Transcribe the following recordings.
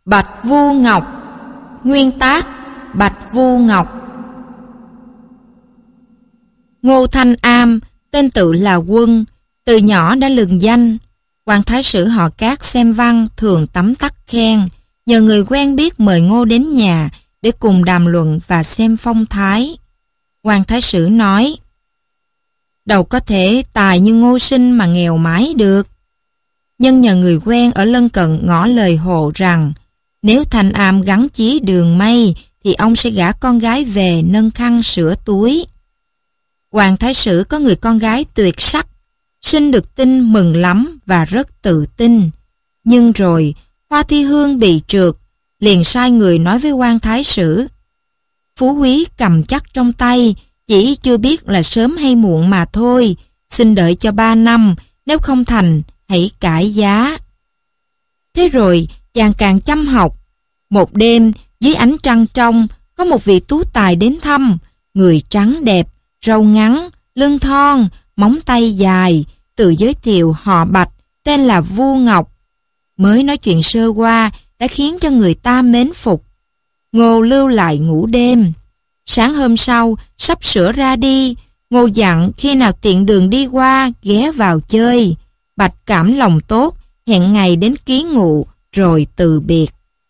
Bạch Vu Ngọc. Nguyên tác Bạch Vu Ngọc. Ngô Thanh Am, tên tự là Quân, từ nhỏ đã lừng danh. Quan thái sử họ Cát xem văn thường tấm tắc khen, nhờ người quen biết mời Ngô đến nhà để cùng đàm luận và xem phong thái. Quan thái sử nói: đâu có thể tài như Ngô sinh mà nghèo mãi được. Nhân nhờ người quen ở lân cận ngỏ lời hồ rằng nếu Thanh Am gắn chí đường mây thì ông sẽ gả con gái về nâng khăn sửa túi. Hoàng thái sử có người con gái tuyệt sắc, sinh được tin mừng lắm và rất tự tin. Nhưng rồi Hoa Thi Hương bị trượt, liền sai người nói với quan thái sử: phú quý cầm chắc trong tay, chỉ chưa biết là sớm hay muộn mà thôi, xin đợi cho 3 năm, nếu không thành hãy cãi giá. Thế rồi chàng càng chăm học. Một đêm dưới ánh trăng trong, có một vị tú tài đến thăm, người trắng đẹp, râu ngắn, lưng thon, móng tay dài, tự giới thiệu họ Bạch, tên là Vu Ngọc. Mới nói chuyện sơ qua đã khiến cho người ta mến phục. Ngô lưu lại ngủ đêm. Sáng hôm sau sắp sửa ra đi, Ngô dặn khi nào tiện đường đi qua ghé vào chơi. Bạch cảm lòng tốt, hẹn ngày đến ký ngụ rồi từ biệt.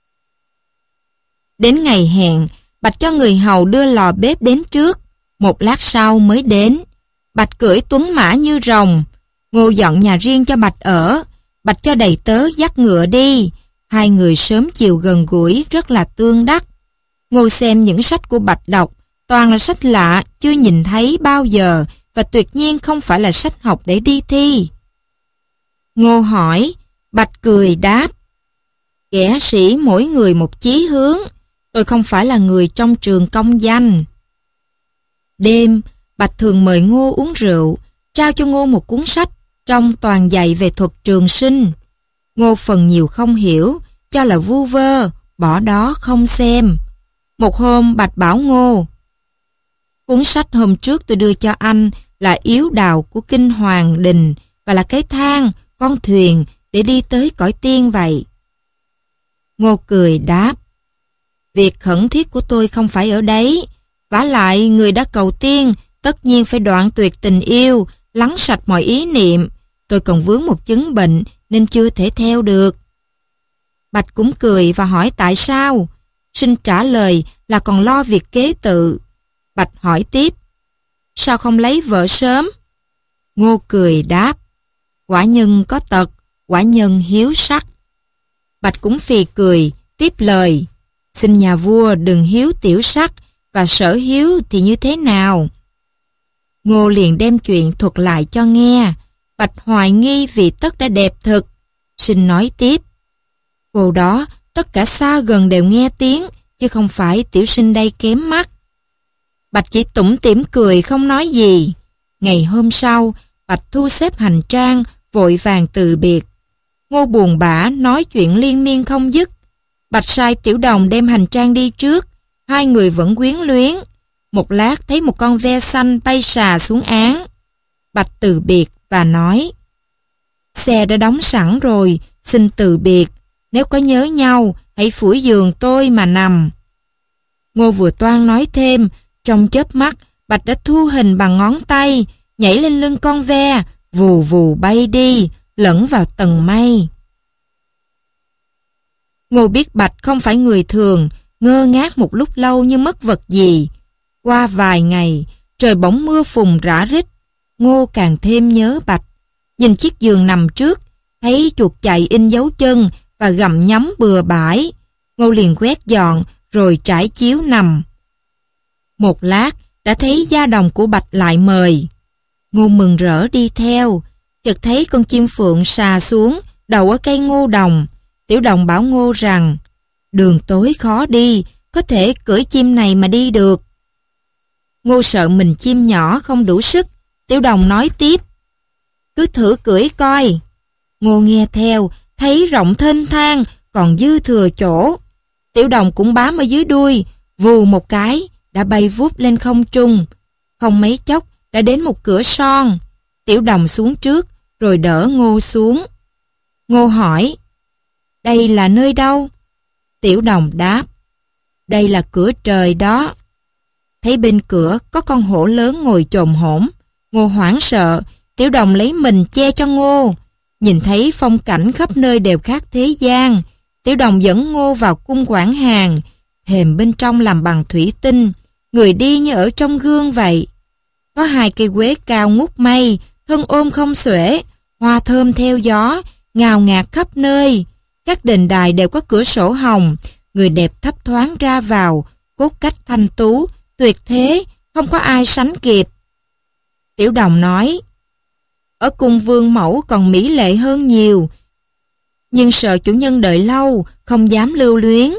Đến ngày hẹn, Bạch cho người hầu đưa lò bếp đến trước, một lát sau mới đến. Bạch cưỡi tuấn mã như rồng. Ngô dọn nhà riêng cho Bạch ở. Bạch cho đầy tớ dắt ngựa đi. Hai người sớm chiều gần gũi, rất là tương đắc. Ngô xem những sách của Bạch đọc, toàn là sách lạ, chưa nhìn thấy bao giờ, và tuyệt nhiên không phải là sách học để đi thi. Ngô hỏi, Bạch cười đáp: kẻ sĩ mỗi người một chí hướng, tôi không phải là người trong trường công danh. Đêm, Bạch thường mời Ngô uống rượu, trao cho Ngô một cuốn sách trong toàn dạy về thuật trường sinh. Ngô phần nhiều không hiểu, cho là vu vơ, bỏ đó không xem. Một hôm Bạch bảo Ngô: cuốn sách hôm trước tôi đưa cho anh là Yếu Đào của Kinh Hoàng Đình, và là cái thang, con thuyền để đi tới cõi tiên vậy. Ngô cười đáp: việc khẩn thiết của tôi không phải ở đấy. Vả lại người đã cầu tiên tất nhiên phải đoạn tuyệt tình yêu, lắng sạch mọi ý niệm. Tôi còn vướng một chứng bệnh nên chưa thể theo được. Bạch cũng cười và hỏi tại sao. Sinh trả lời là còn lo việc kế tự. Bạch hỏi tiếp: sao không lấy vợ sớm? Ngô cười đáp: quả nhân có tật, quả nhân hiếu sắc. Bạch cũng phì cười, tiếp lời: xin nhà vua đừng hiếu tiểu sắc, và sở hiếu thì như thế nào? Ngô liền đem chuyện thuật lại cho nghe. Bạch hoài nghi vì tất đã đẹp thực. Xin nói tiếp: cô đó tất cả xa gần đều nghe tiếng, chứ không phải tiểu sinh đây kém mắt. Bạch chỉ tủm tỉm cười không nói gì. Ngày hôm sau, Bạch thu xếp hành trang, vội vàng từ biệt. Ngô buồn bã nói chuyện liên miên không dứt. Bạch sai Tiểu Đồng đem hành trang đi trước. Hai người vẫn quyến luyến. Một lát thấy một con ve xanh bay xà xuống áng. Bạch từ biệt và nói: xe đã đóng sẵn rồi, xin từ biệt. Nếu có nhớ nhau, hãy phủi giường tôi mà nằm. Ngô vừa toan nói thêm, trong chớp mắt Bạch đã thu hình bằng ngón tay, nhảy lên lưng con ve, vù vù bay đi, lẫn vào tầng mây. Ngô biết Bạch không phải người thường, ngơ ngác một lúc lâu như mất vật gì. Qua vài ngày, trời bỗng mưa phùn rã rít. Ngô càng thêm nhớ Bạch. Nhìn chiếc giường nằm trước, thấy chuột chạy in dấu chân và gặm nhấm bừa bãi. Ngô liền quét dọn rồi trải chiếu nằm. Một lát đã thấy gia đồng của Bạch lại mời. Ngô mừng rỡ đi theo, chợt thấy con chim phượng xà xuống đậu ở cây ngô đồng. Tiểu Đồng bảo Ngô rằng đường tối khó đi, có thể cưỡi chim này mà đi được. Ngô sợ mình chim nhỏ không đủ sức. Tiểu Đồng nói tiếp: cứ thử cưỡi coi. Ngô nghe theo, thấy rộng thênh thang, còn dư thừa chỗ. Tiểu Đồng cũng bám ở dưới đuôi, vù một cái đã bay vút lên không trung. Không mấy chốc đã đến một cửa son. Tiểu Đồng xuống trước rồi đỡ Ngô xuống. Ngô hỏi: đây là nơi đâu? Tiểu Đồng đáp: đây là cửa trời đó. Thấy bên cửa có con hổ lớn ngồi chồm hổm. Ngô hoảng sợ, Tiểu Đồng lấy mình che cho Ngô. Nhìn thấy phong cảnh khắp nơi đều khác thế gian. Tiểu Đồng dẫn Ngô vào cung quản hàng. Thềm bên trong làm bằng thủy tinh, người đi như ở trong gương vậy. Có 2 cây quế cao ngút mây, thân ôm không xuể, hoa thơm theo gió, ngào ngạt khắp nơi. Các đền đài đều có cửa sổ hồng, người đẹp thấp thoáng ra vào, cốt cách thanh tú, tuyệt thế, không có ai sánh kịp. Tiểu Đồng nói: ở cung vương mẫu còn mỹ lệ hơn nhiều, nhưng sợ chủ nhân đợi lâu, không dám lưu luyến.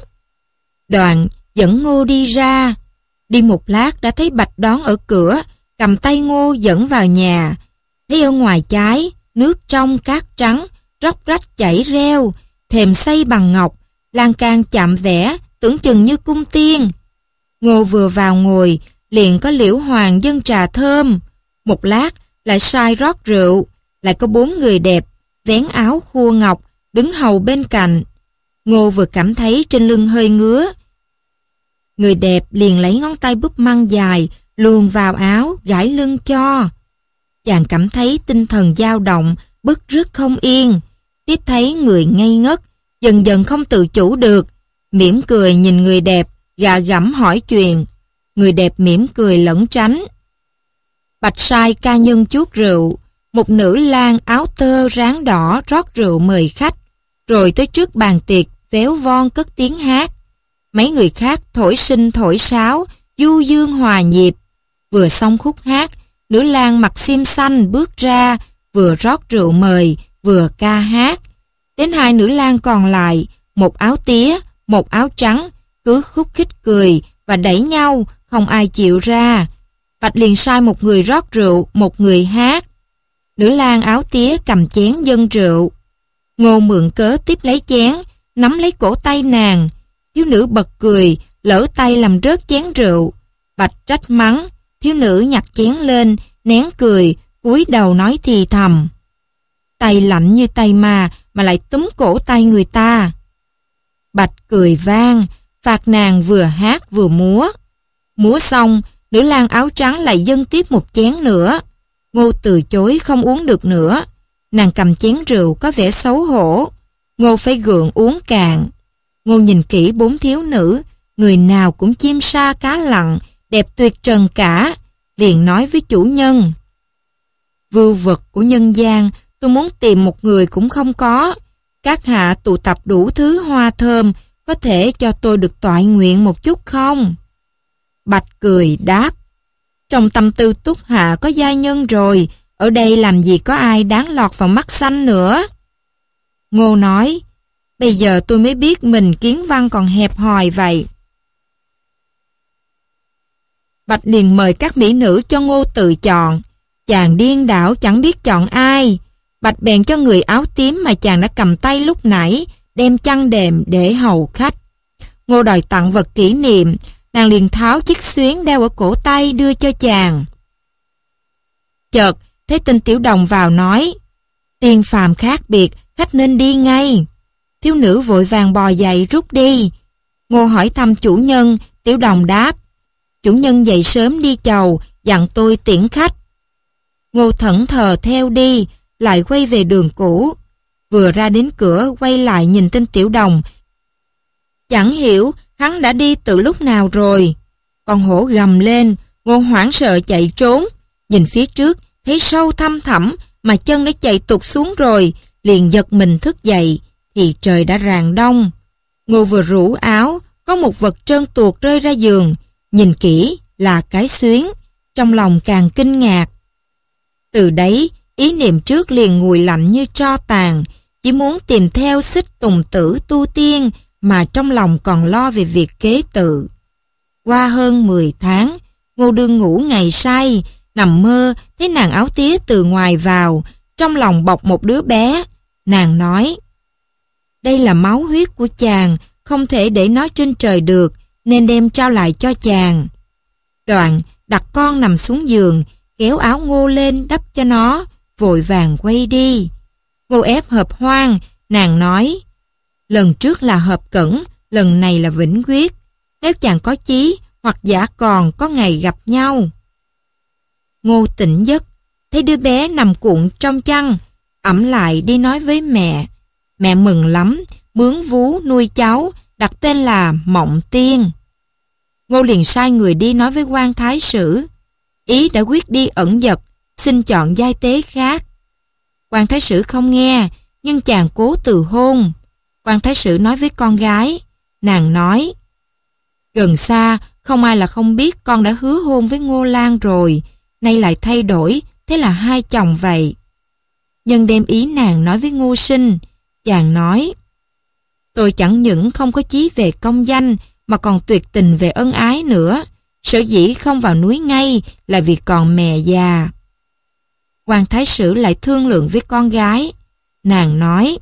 Đoạn dẫn Ngô đi ra. Đi một lát đã thấy Bạch đón ở cửa, cầm tay Ngô dẫn vào nhà. Thấy ở ngoài trái, nước trong cát trắng, róc rách chảy reo, thềm xây bằng ngọc, lan can chạm vẽ, tưởng chừng như cung tiên. Ngô vừa vào ngồi, liền có Liễu Hoàng dâng trà thơm. Một lát lại sai rót rượu, lại có 4 người đẹp, vén áo khua ngọc, đứng hầu bên cạnh. Ngô vừa cảm thấy trên lưng hơi ngứa. Người đẹp liền lấy ngón tay búp măng dài, luồn vào áo, gãi lưng cho. Chàng cảm thấy tinh thần dao động, bứt rứt không yên. Tiếp thấy người ngây ngất, dần dần không tự chủ được. Mỉm cười nhìn người đẹp, gạ gẫm hỏi chuyện. Người đẹp mỉm cười lẩn tránh. Bạch sai ca nhân chuốt rượu. Một nữ lang áo tơ ráng đỏ rót rượu mời khách. Rồi tới trước bàn tiệc, véo von cất tiếng hát. Mấy người khác thổi sinh thổi sáo, du dương hòa nhịp. Vừa xong khúc hát, nữ lang mặc xiêm xanh bước ra, vừa rót rượu mời, vừa ca hát. Đến 2 nữ lang còn lại, một áo tía, một áo trắng, cứ khúc khích cười và đẩy nhau, không ai chịu ra. Bạch liền sai một người rót rượu, một người hát. Nữ lang áo tía cầm chén dâng rượu. Ngô mượn cớ tiếp lấy chén, nắm lấy cổ tay nàng. Thiếu nữ bật cười, lỡ tay làm rớt chén rượu. Bạch trách mắng, thiếu nữ nhặt chén lên, nén cười, cúi đầu nói thì thầm. Tay lạnh như tay ma mà lại túm cổ tay người ta. Bạch cười vang, phạt nàng vừa hát vừa múa. Múa xong, nữ lang áo trắng lại dâng tiếp một chén nữa. Ngô từ chối không uống được nữa. Nàng cầm chén rượu có vẻ xấu hổ. Ngô phải gượng uống cạn. Ngô nhìn kỹ 4 thiếu nữ, người nào cũng chim sa cá lặn, đẹp tuyệt trần cả. Liền nói với chủ nhân: vưu vật của nhân gian, tôi muốn tìm một người cũng không có. Các hạ tụ tập đủ thứ hoa thơm, có thể cho tôi được toại nguyện một chút không? Bạch cười đáp: trong tâm tư túc hạ có giai nhân rồi, ở đây làm gì có ai đáng lọt vào mắt xanh nữa. Ngô nói: bây giờ tôi mới biết mình kiến văn còn hẹp hòi vậy. Bạch liền mời các mỹ nữ cho Ngô tự chọn. Chàng điên đảo chẳng biết chọn ai. Bạch bèn cho người áo tím mà chàng đã cầm tay lúc nãy đem chăn đệm để hầu khách. Ngô đòi tặng vật kỷ niệm, nàng liền tháo chiếc xuyến đeo ở cổ tay đưa cho chàng. Chợt thấy tên Tiểu Đồng vào nói: tiên phàm khác biệt, khách nên đi ngay. Thiếu nữ vội vàng bò dậy rút đi. Ngô hỏi thăm chủ nhân, Tiểu Đồng đáp: chủ nhân dậy sớm đi chầu, dặn tôi tiễn khách. Ngô thẫn thờ theo đi, lại quay về đường cũ. Vừa ra đến cửa quay lại nhìn tên Tiểu Đồng. Chẳng hiểu hắn đã đi từ lúc nào rồi. Con hổ gầm lên, Ngô hoảng sợ chạy trốn. Nhìn phía trước thấy sâu thăm thẳm mà chân đã chạy tụt xuống rồi, liền giật mình thức dậy thì trời đã rạng đông. Ngô vừa rũ áo, có một vật trơn tuột rơi ra giường. Nhìn kỹ là cái xuyến, trong lòng càng kinh ngạc. Từ đấy ý niệm trước liền nguội lạnh như tro tàn, chỉ muốn tìm theo Xích Tùng Tử tu tiên mà trong lòng còn lo về việc kế tự. Qua hơn 10 tháng, Ngô đương ngủ ngày say, nằm mơ thấy nàng áo tía từ ngoài vào, trong lòng bọc một đứa bé. Nàng nói: đây là máu huyết của chàng, không thể để nó trên trời được, nên đem trao lại cho chàng. Đoạn đặt con nằm xuống giường, kéo áo Ngô lên đắp cho nó, vội vàng quay đi. Ngô ép hợp hoang, nàng nói: lần trước là hợp cẩn, lần này là vĩnh quyết. Nếu chàng có chí hoặc giả còn có ngày gặp nhau. Ngô tỉnh giấc, thấy đứa bé nằm cuộn trong chăn, ẵm lại đi nói với mẹ. Mẹ mừng lắm, mướn vú nuôi cháu, đặt tên là Mộng Tiên. Ngô liền sai người đi nói với quan thái sử. Ý đã quyết đi ẩn dật, xin chọn giai tế khác. Quan thái sử không nghe, nhưng chàng cố từ hôn. Quan thái sử nói với con gái. Nàng nói, gần xa, không ai là không biết con đã hứa hôn với Ngô Lan rồi, nay lại thay đổi, thế là hai chồng vậy. Nhân đem ý nàng nói với Ngô Sinh. Chàng nói, tôi chẳng những không có chí về công danh, mà còn tuyệt tình về ân ái nữa. Sở dĩ không vào núi ngay là vì còn mẹ già. Quan thái sử lại thương lượng với con gái. Nàng nói,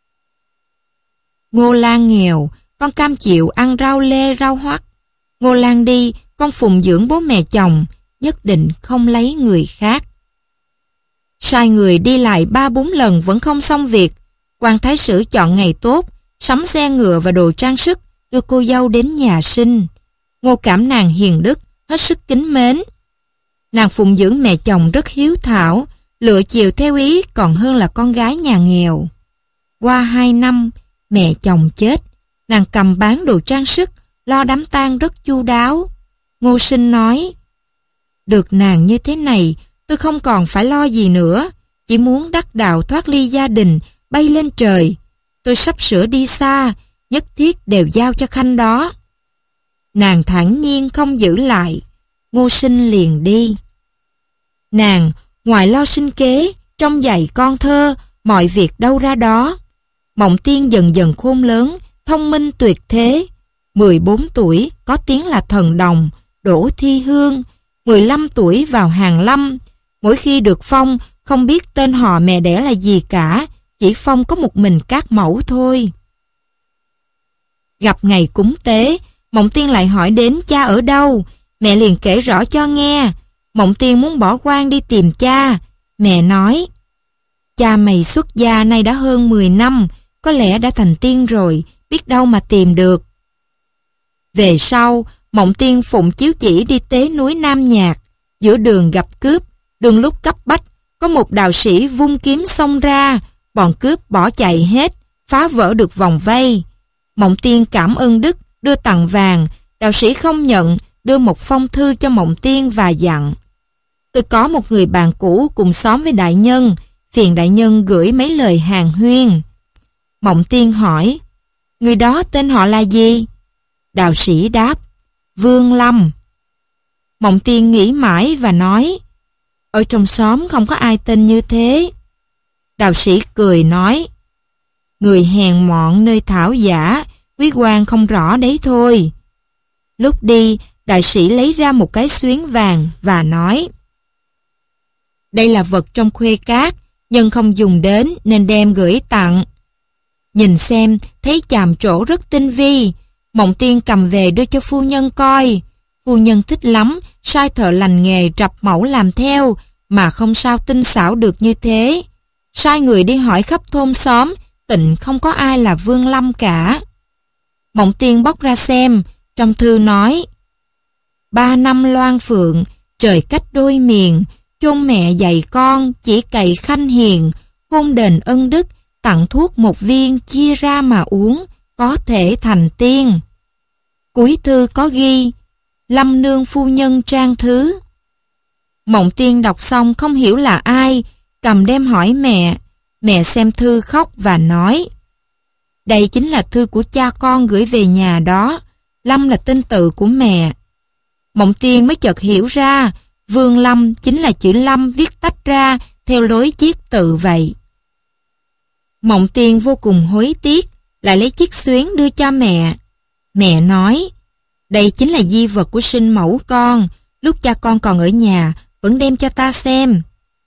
Ngô Lan nghèo, con cam chịu ăn rau lê rau hoắc. Ngô Lan đi, con phụng dưỡng bố mẹ chồng, nhất định không lấy người khác. Sai người đi lại 3-4 lần vẫn không xong việc. Quan thái sử chọn ngày tốt, sắm xe ngựa và đồ trang sức, đưa cô dâu đến nhà Sinh. Ngô cảm nàng hiền đức, hết sức kính mến. Nàng phụng dưỡng mẹ chồng rất hiếu thảo, lựa chiều theo ý còn hơn là con gái nhà nghèo. Qua 2 năm, mẹ chồng chết, nàng cầm bán đồ trang sức, lo đám tang rất chu đáo. Ngô Sinh nói, được nàng như thế này, tôi không còn phải lo gì nữa, chỉ muốn đắc đạo thoát ly gia đình, bay lên trời. Tôi sắp sửa đi xa, nhất thiết đều giao cho khanh đó. Nàng thản nhiên không giữ lại. Ngô Sinh liền đi. Nàng ngoài lo sinh kế, trong dạy con thơ, mọi việc đâu ra đó. Mộng Tiên dần dần khôn lớn, thông minh tuyệt thế. 14 tuổi có tiếng là thần đồng, đỗ thi hương. 15 tuổi vào hàng lâm. Mỗi khi được phong, không biết tên họ mẹ đẻ là gì cả, chỉ phong có một mình các mẫu thôi. Gặp ngày cúng tế, Mộng Tiên lại hỏi đến cha ở đâu. Mẹ liền kể rõ cho nghe. Mộng Tiên muốn bỏ quan đi tìm cha. Mẹ nói, cha mày xuất gia nay đã hơn 10 năm, có lẽ đã thành tiên rồi, biết đâu mà tìm được. Về sau, Mộng Tiên phụng chiếu chỉ đi tế núi Nam Nhạc. Giữa đường gặp cướp, đường lúc cấp bách, có một đạo sĩ vung kiếm xông ra, bọn cướp bỏ chạy hết, phá vỡ được vòng vây. Mộng Tiên cảm ơn đức, đưa tặng vàng, đạo sĩ không nhận, đưa một phong thư cho Mộng Tiên và dặn. Tôi có một người bạn cũ cùng xóm với đại nhân, phiền đại nhân gửi mấy lời hàn huyên. Mộng Tiên hỏi, người đó tên họ là gì? Đạo sĩ đáp, Vương Lâm. Mộng Tiên nghĩ mãi và nói, ở trong xóm không có ai tên như thế. Đạo sĩ cười nói, người hèn mọn nơi thảo giả, quý quan không rõ đấy thôi. Lúc đi, đại sĩ lấy ra một cái xuyến vàng và nói, đây là vật trong khuê cát, nhân không dùng đến nên đem gửi tặng. Nhìn xem, thấy chàm trổ rất tinh vi. Mộng Tiên cầm về đưa cho phu nhân coi. Phu nhân thích lắm, sai thợ lành nghề rập mẫu làm theo, mà không sao tinh xảo được như thế. Sai người đi hỏi khắp thôn xóm, tịnh không có ai là Vương Lâm cả. Mộng Tiên bóc ra xem, trong thư nói, 3 năm loan phượng, trời cách đôi miền, chôn mẹ dạy con, chỉ cậy khanh hiền, hôn đền ân đức, tặng thuốc một viên, chia ra mà uống, có thể thành tiên. Cuối thư có ghi, Lâm nương phu nhân trang thứ. Mộng Tiên đọc xong không hiểu là ai, cầm đem hỏi mẹ. Mẹ xem thư khóc và nói, đây chính là thư của cha con gửi về nhà đó, Lâm là tên tự của mẹ. Mộng Tiên mới chợt hiểu ra, Vương Lâm chính là chữ Lâm viết tách ra theo lối chiết tự vậy. Mộng Tiên vô cùng hối tiếc, lại lấy chiếc xuyến đưa cho mẹ. Mẹ nói, đây chính là di vật của sinh mẫu con, lúc cha con còn ở nhà, vẫn đem cho ta xem.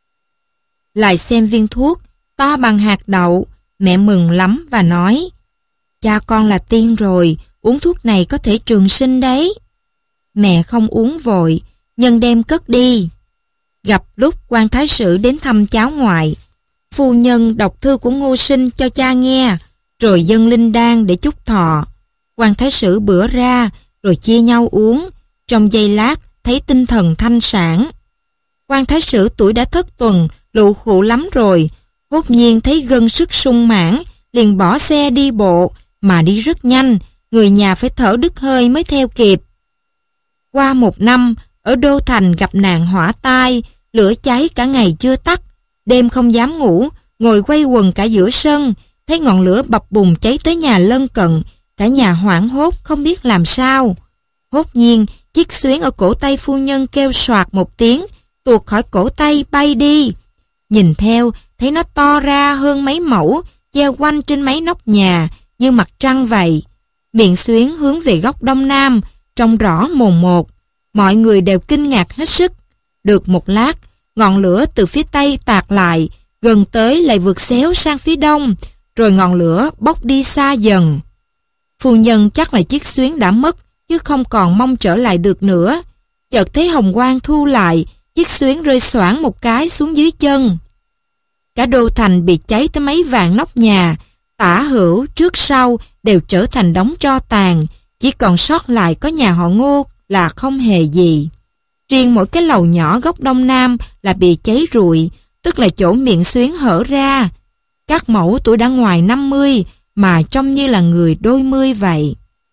Lại xem viên thuốc, to bằng hạt đậu, mẹ mừng lắm và nói, cha con là tiên rồi, uống thuốc này có thể trường sinh đấy. Mẹ không uống vội, nhân đem cất đi. Gặp lúc quan thái sử đến thăm cháu ngoại, phu nhân đọc thư của Ngô Sinh cho cha nghe, rồi dâng linh đan để chúc thọ. Quan thái sử bữa ra, rồi chia nhau uống, trong giây lát thấy tinh thần thanh sảng. Quan thái sử tuổi đã thất tuần, lụ khụ lắm rồi, hốt nhiên thấy gân sức sung mãn, liền bỏ xe đi bộ, mà đi rất nhanh, người nhà phải thở đứt hơi mới theo kịp. Qua 1 năm, ở Đô Thành gặp nạn hỏa tai, lửa cháy cả ngày chưa tắt, đêm không dám ngủ, ngồi quay quần cả giữa sân, thấy ngọn lửa bập bùng cháy tới nhà lân cận, cả nhà hoảng hốt không biết làm sao. Hốt nhiên, chiếc xuyến ở cổ tay phu nhân kêu soạt một tiếng, tuột khỏi cổ tay bay đi. Nhìn theo, thấy nó to ra hơn mấy mẫu, treo quanh trên mấy nóc nhà, như mặt trăng vậy. Miệng xuyến hướng về góc đông nam, trông rõ mồn một. Mọi người đều kinh ngạc hết sức. Được một lát, ngọn lửa từ phía tây tạt lại, gần tới lại vượt xéo sang phía đông, rồi ngọn lửa bốc đi xa dần. Phu nhân chắc là chiếc xuyến đã mất, chứ không còn mong trở lại được nữa. Chợt thấy hồng quang thu lại, chiếc xuyến rơi xoảng một cái xuống dưới chân. Cả Đô Thành bị cháy tới mấy vạn nóc nhà, tả hữu trước sau đều trở thành đống tro tàn, chỉ còn sót lại có nhà họ Ngô là không hề gì. Riêng mỗi cái lầu nhỏ góc đông nam là bị cháy rụi, tức là chỗ miệng xuyến hở ra. Các mẫu tuổi đã ngoài 50 mà trông như là người đôi mươi vậy.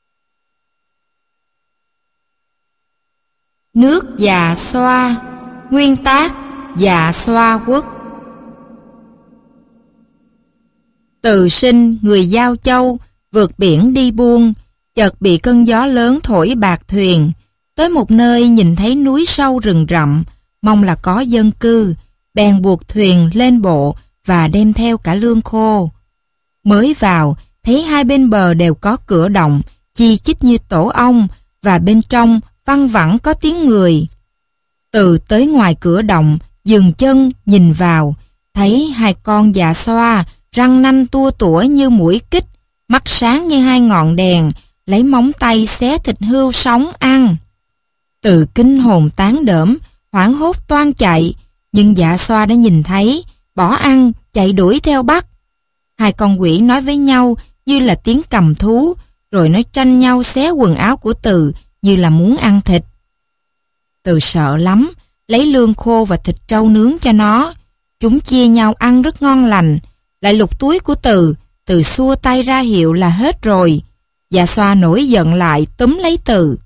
Nước Dạ Xoa. Nguyên tác Dạ Xoa Quốc. Từ sinh người Giao Châu, vượt biển đi buôn, chợt bị cơn gió lớn thổi bạc thuyền, tới một nơi nhìn thấy núi sâu rừng rậm, mong là có dân cư, bèn buộc thuyền lên bộ và đem theo cả lương khô. Mới vào, thấy hai bên bờ đều có cửa động, chi chít như tổ ong, và bên trong văng vẳng có tiếng người. Từ tới ngoài cửa động, dừng chân nhìn vào, thấy hai con dạ xoa, răng nanh tua tủa như muỗi kích, mắt sáng như hai ngọn đèn, lấy móng tay xé thịt hươu sống ăn. Từ kinh hồn tán đỡm, hoảng hốt toan chạy, nhưng dạ xoa đã nhìn thấy, bỏ ăn, chạy đuổi theo bắt. Hai con quỷ nói với nhau như là tiếng cầm thú, rồi nó tranh nhau xé quần áo của Từ như là muốn ăn thịt. Từ sợ lắm, lấy lương khô và thịt trâu nướng cho nó. Chúng chia nhau ăn rất ngon lành. Lại lục túi của Từ xua tay ra hiệu là hết rồi. Dạ xoa nổi giận lại túm lấy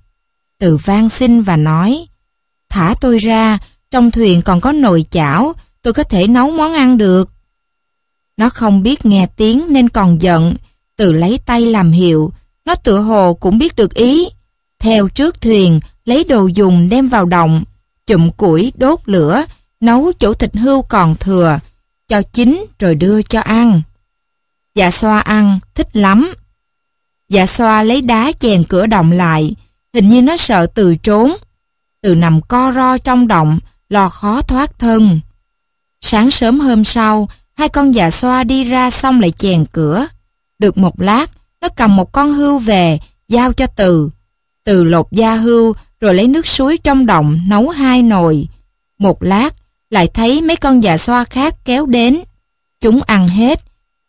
Từ van xin và nói: "Thả tôi ra, trong thuyền còn có nồi chảo, tôi có thể nấu món ăn được." Nó không biết nghe tiếng nên còn giận. Từ lấy tay làm hiệu, nó tựa hồ cũng biết được ý. Theo trước thuyền, lấy đồ dùng đem vào động, chụm củi đốt lửa, nấu chỗ thịt hươu còn thừa, cho chín rồi đưa cho ăn. Dạ xoa ăn, thích lắm. Dạ xoa lấy đá chèn cửa động lại, hình như nó sợ Từ trốn. Từ nằm co ro trong động, lo khó thoát thân. Sáng sớm hôm sau, hai con dạ xoa đi ra xong lại chèn cửa. Được một lát, nó cầm một con hươu về, giao cho Từ lột da hươu, rồi lấy nước suối trong động nấu 2 nồi. Một lát, lại thấy mấy con dạ xoa khác kéo đến. Chúng ăn hết,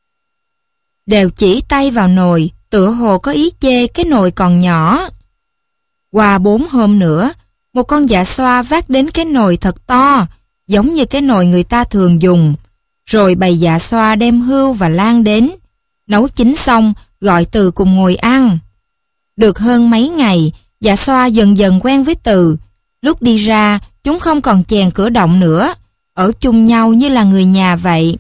đều chỉ tay vào nồi, tựa hồ có ý chê cái nồi còn nhỏ. Qua 4 hôm nữa, một con dạ xoa vác đến cái nồi thật to, giống như cái nồi người ta thường dùng. Rồi bầy dạ xoa đem hươu và lan đến. Nấu chín xong, gọi Từ cùng ngồi ăn. Được hơn mấy ngày, dạ xoa dần dần quen với Từ. Lúc đi ra, chúng không còn chèn cửa động nữa, ở chung nhau như là người nhà vậy.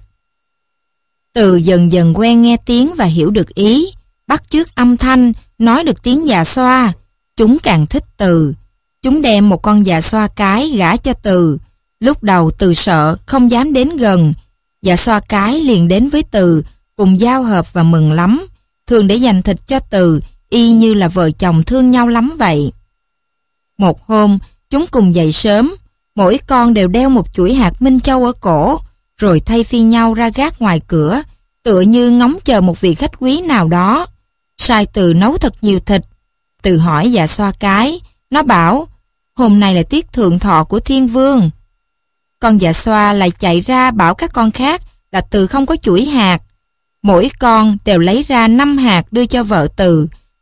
Từ dần dần quen nghe tiếng và hiểu được ý, bắt chước âm thanh, nói được tiếng dạ xoa. Chúng càng thích Từ. Chúng đem một con dạ xoa cái gả cho Từ. Lúc đầu Từ sợ, không dám đến gần. Dạ xoa cái liền đến với Từ, cùng giao hợp và mừng lắm, thường để dành thịt cho Từ, y như là vợ chồng thương nhau lắm vậy. Một hôm, chúng cùng dậy sớm, mỗi con đều đeo một chuỗi hạt minh châu ở cổ, rồi thay phiên nhau ra gác ngoài cửa, tựa như ngóng chờ một vị khách quý nào đó. Sai Từ nấu thật nhiều thịt. Từ hỏi dạ xoa cái, nó bảo: "Hôm nay là tiết thượng thọ của Thiên Vương." Con dạ xoa lại chạy ra bảo các con khác là Từ không có chuỗi hạt. Mỗi con đều lấy ra 5 hạt đưa cho vợ Từ,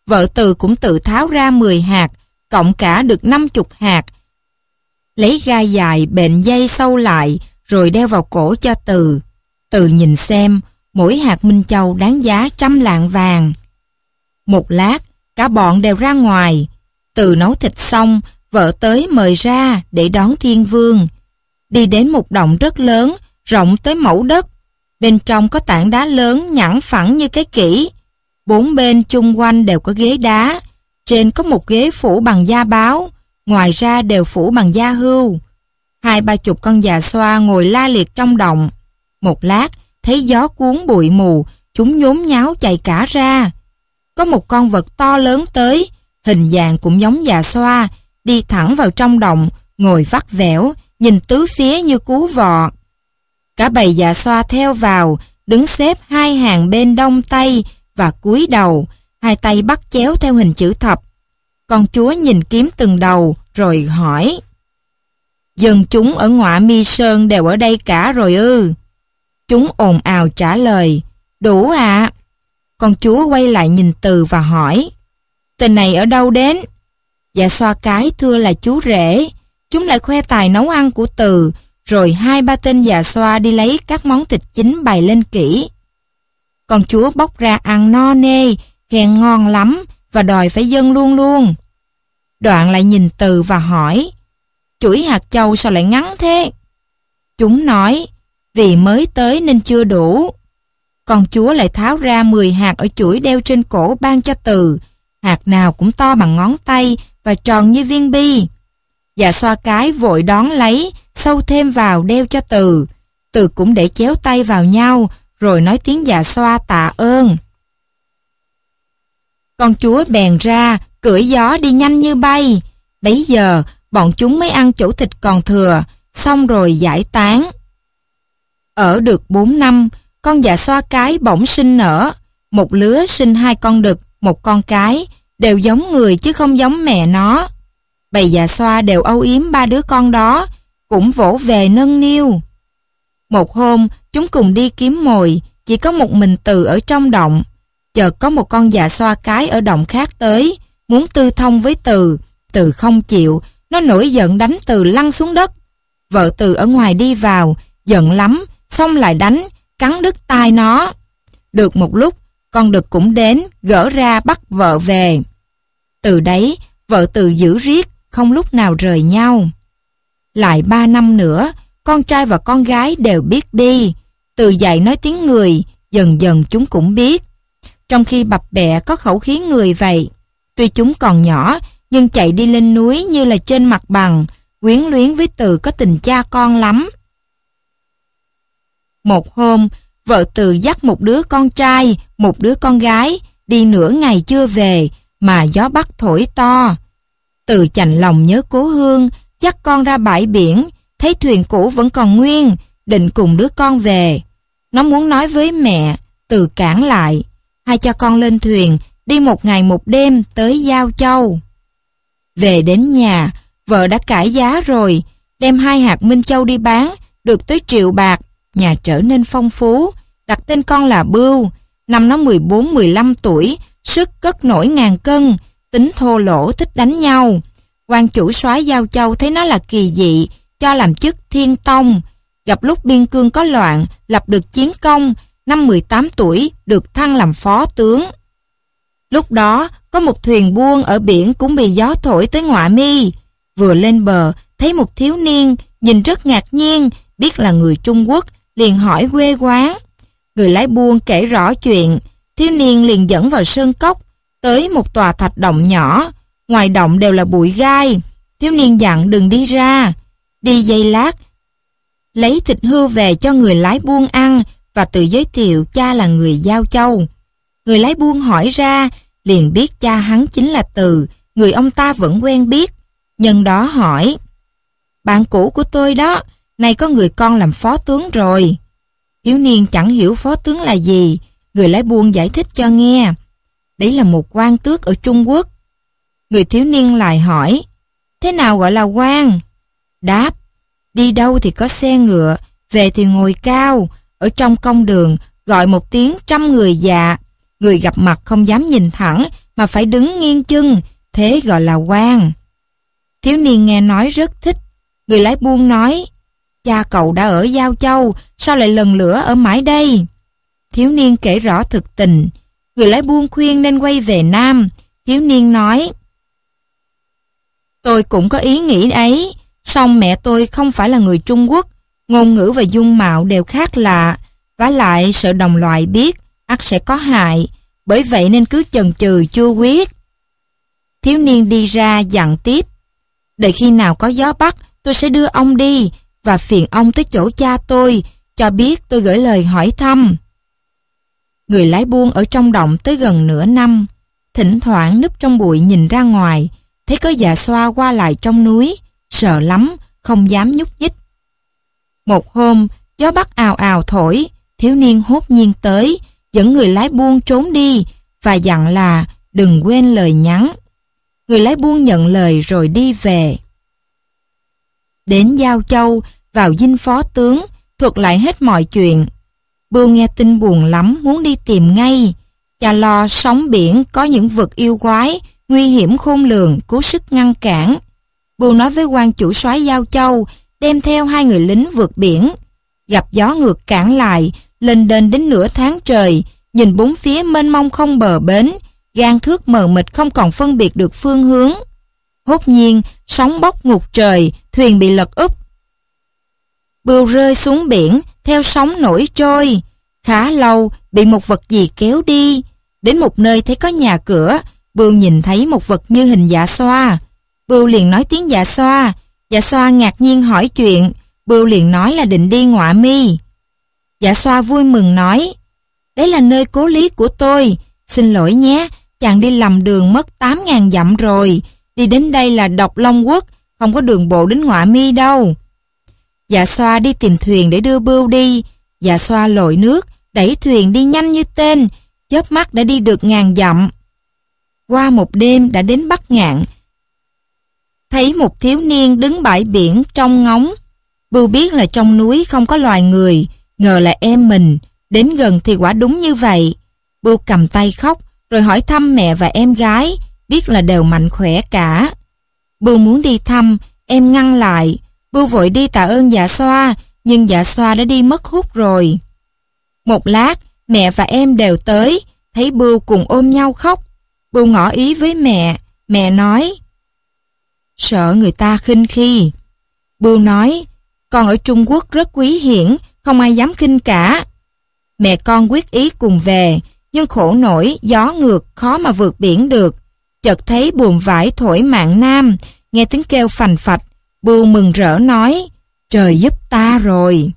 vợ Từ cũng tự tháo ra 10 hạt, cộng cả được 50 hạt. Lấy gai dài bện dây sâu lại, rồi đeo vào cổ cho Từ. Từ nhìn xem, mỗi hạt minh châu đáng giá 100 lạng vàng. Một lát, cả bọn đều ra ngoài. Từ nấu thịt xong, vợ tới mời ra để đón Thiên Vương. Đi đến một động rất lớn, rộng tới mẫu đất. Bên trong có tảng đá lớn nhẵn phẳng như cái kỷ. Bốn bên chung quanh đều có ghế đá. Trên có một ghế phủ bằng da báo, ngoài ra đều phủ bằng da hươu. 20-30 con già xoa ngồi la liệt trong động. Một lát, thấy gió cuốn bụi mù, chúng nhốn nháo chạy cả ra. Có một con vật to lớn tới, hình dạng cũng giống già xoa, đi thẳng vào trong động, ngồi vắt vẻo, nhìn tứ phía như cú vọ. Cả bầy già xoa theo vào, đứng xếp 2 hàng bên đông tây và cúi đầu, 2 tay bắt chéo theo hình chữ thập. Con chúa nhìn kiếm từng đầu, rồi hỏi: dân chúng ở Ngọa Mi Sơn đều ở đây cả rồi ư? Chúng ồn ào trả lời: đủ ạ. Con chúa quay lại nhìn Từ và hỏi: tên này ở đâu đến? Dạ xoa cái thưa là chú rể. Chúng lại khoe tài nấu ăn của Từ, rồi 2-3 tên già xoa đi lấy các món thịt chín bày lên kỹ. Con chúa bóc ra ăn no nê, khen ngon lắm và đòi phải dâng luôn luôn. Đoạn lại nhìn Từ và hỏi: chuỗi hạt châu sao lại ngắn thế? Chúng nói: vì mới tới nên chưa đủ. Con chúa lại tháo ra 10 hạt ở chuỗi đeo trên cổ ban cho Từ. Hạt nào cũng to bằng ngón tay và tròn như viên bi. Dạ xoa cái vội đón lấy, sâu thêm vào đeo cho Từ. Từ cũng để chéo tay vào nhau, rồi nói tiếng dạ xoa tạ ơn. Con chúa bèn ra, cưỡi gió đi nhanh như bay. Bấy giờ, bọn chúng mới ăn chỗ thịt còn thừa, xong rồi giải tán. Ở được 4 năm, con dạ xoa cái bỗng sinh nở. Một lứa sinh 2 con đực, 1 con cái, đều giống người chứ không giống mẹ nó. Bầy dạ xoa đều âu yếm 3 đứa con đó, cũng vỗ về nâng niu. Một hôm, chúng cùng đi kiếm mồi, chỉ có một mình Từ ở trong động. Chợt có một con dạ xoa cái ở động khác tới, muốn tư thông với Từ. Từ không chịu, nó nổi giận đánh Từ lăn xuống đất. Vợ Từ ở ngoài đi vào, giận lắm, xong lại đánh, cắn đứt tai nó. Được một lúc, con đực cũng đến, gỡ ra bắt vợ về. Từ đấy, vợ Từ giữ riết, không lúc nào rời nhau. Lại 3 năm nữa, con trai và con gái đều biết đi. Từ dạy nói tiếng người, dần dần chúng cũng biết. Trong khi bập bẹ có khẩu khí người vậy. Tuy chúng còn nhỏ, nhưng chạy đi lên núi như là trên mặt bằng, quyến luyến với Từ có tình cha con lắm. Một hôm, vợ Từ dắt một đứa con trai, một đứa con gái, đi nửa ngày chưa về, mà gió bắc thổi to. Từ chạnh lòng nhớ cố hương, dắt con ra bãi biển, thấy thuyền cũ vẫn còn nguyên, định cùng đứa con về. Nó muốn nói với mẹ, Từ cản lại. Hai cha con lên thuyền, đi 1 ngày 1 đêm tới Giao Châu. Về đến nhà, vợ đã cải giá rồi, đem 2 hạt minh châu đi bán, được tới 1 triệu bạc, nhà trở nên phong phú, đặt tên con là Bưu. Năm nó 14-15 tuổi, sức cất nổi 1000 cân, tính thô lỗ thích đánh nhau. Quan chủ soái Giao Châu thấy nó là kỳ dị, cho làm chức Thiên Tông. Gặp lúc biên cương có loạn, lập được chiến công, năm 18 tuổi được thăng làm phó tướng. Lúc đó, có một thuyền buôn ở biển cũng bị gió thổi tới Ngọa Mi. Vừa lên bờ, thấy một thiếu niên, nhìn rất ngạc nhiên, biết là người Trung Quốc, liền hỏi quê quán. Người lái buôn kể rõ chuyện, thiếu niên liền dẫn vào sơn cốc, tới một tòa thạch động nhỏ. Ngoài động đều là bụi gai. Thiếu niên dặn đừng đi ra. Đi giây lát, lấy thịt hươu về cho người lái buôn ăn và tự giới thiệu cha là người Giao Châu. Người lái buôn hỏi ra, liền biết cha hắn chính là Từ, người ông ta vẫn quen biết. Nhân đó hỏi: bạn cũ của tôi đó, nay có người con làm phó tướng rồi. Thiếu niên chẳng hiểu phó tướng là gì, người lái buôn giải thích cho nghe. Đấy là một quan tước ở Trung Quốc. Người thiếu niên lại hỏi: thế nào gọi là quan? Đáp: đi đâu thì có xe ngựa, về thì ngồi cao, ở trong công đường gọi một tiếng 100 người dạ. Người gặp mặt không dám nhìn thẳng mà phải đứng nghiêng chân, thế gọi là quan. Thiếu niên nghe nói rất thích. Người lái buôn nói, cha cậu đã ở Giao Châu, sao lại lần lữa ở mãi đây? Thiếu niên kể rõ thực tình. Người lái buôn khuyên nên quay về Nam. Thiếu niên nói, tôi cũng có ý nghĩ ấy, song mẹ tôi không phải là người Trung Quốc, ngôn ngữ và dung mạo đều khác lạ, vả lại sợ đồng loại biết, ắt sẽ có hại, bởi vậy nên cứ chần chừ chưa quyết. Thiếu niên đi ra dặn tiếp, đợi khi nào có gió Bắc, tôi sẽ đưa ông đi, và phiền ông tới chỗ cha tôi, cho biết tôi gửi lời hỏi thăm. Người lái buôn ở trong động tới gần nửa năm, thỉnh thoảng núp trong bụi nhìn ra ngoài, thấy có Dạ Xoa qua lại trong núi, sợ lắm, không dám nhúc nhích. Một hôm, gió Bắc ào ào thổi, thiếu niên hốt nhiên tới, dẫn người lái buôn trốn đi, và dặn là đừng quên lời nhắn. Người lái buôn nhận lời rồi đi về. Đến Giao Châu, vào dinh phó tướng, thuật lại hết mọi chuyện. Bưu nghe tin buồn lắm, muốn đi tìm ngay. Cha lo sóng biển có những vật yêu quái, nguy hiểm khôn lường, cố sức ngăn cản. Bưu nói với quan chủ soái Giao Châu, đem theo 2 người lính vượt biển. Gặp gió ngược cản lại, lên đên đến nửa tháng trời, nhìn bốn phía mênh mông không bờ bến, gan thước mờ mịt không còn phân biệt được phương hướng. Hốt nhiên, sóng bốc ngục trời, thuyền bị lật úp. Bưu rơi xuống biển, theo sóng nổi trôi. Khá lâu, bị một vật gì kéo đi. Đến một nơi thấy có nhà cửa, Bưu nhìn thấy một vật như hình Dạ Xoa. Bưu liền nói tiếng Dạ Xoa. Dạ Xoa ngạc nhiên hỏi chuyện. Bưu liền nói là định đi Ngọa Mi. Dạ Xoa vui mừng nói, đấy là nơi cố lý của tôi. Xin lỗi nhé, chàng đi lầm đường mất 8.000 dặm rồi. Đi đến đây là Độc Long Quốc, không có đường bộ đến Ngọa Mi đâu. Dạ Xoa đi tìm thuyền để đưa Bưu đi. Dạ Xoa lội nước, đẩy thuyền đi nhanh như tên, chớp mắt đã đi được 1000 dặm. Qua một đêm đã đến Bắc Ngạn. Thấy một thiếu niên đứng bãi biển trông ngóng. Bưu biết là trong núi không có loài người, ngờ là em mình. Đến gần thì quả đúng như vậy. Bưu cầm tay khóc, rồi hỏi thăm mẹ và em gái, biết là đều mạnh khỏe cả. Bưu muốn đi thăm, em ngăn lại. Bưu vội đi tạ ơn Dạ Xoa, nhưng Dạ Xoa đã đi mất hút rồi. Một lát, mẹ và em đều tới, thấy Bưu cùng ôm nhau khóc. Bưu ngỏ ý với mẹ nói, sợ người ta khinh khi. Bưu nói, con ở Trung Quốc rất quý hiển, không ai dám khinh cả. Mẹ con quyết ý cùng về, nhưng khổ nổi gió ngược khó mà vượt biển được. Chợt thấy buồm vải thổi mạn nam, nghe tiếng kêu phành phạch. Bưu mừng rỡ nói, trời giúp ta rồi.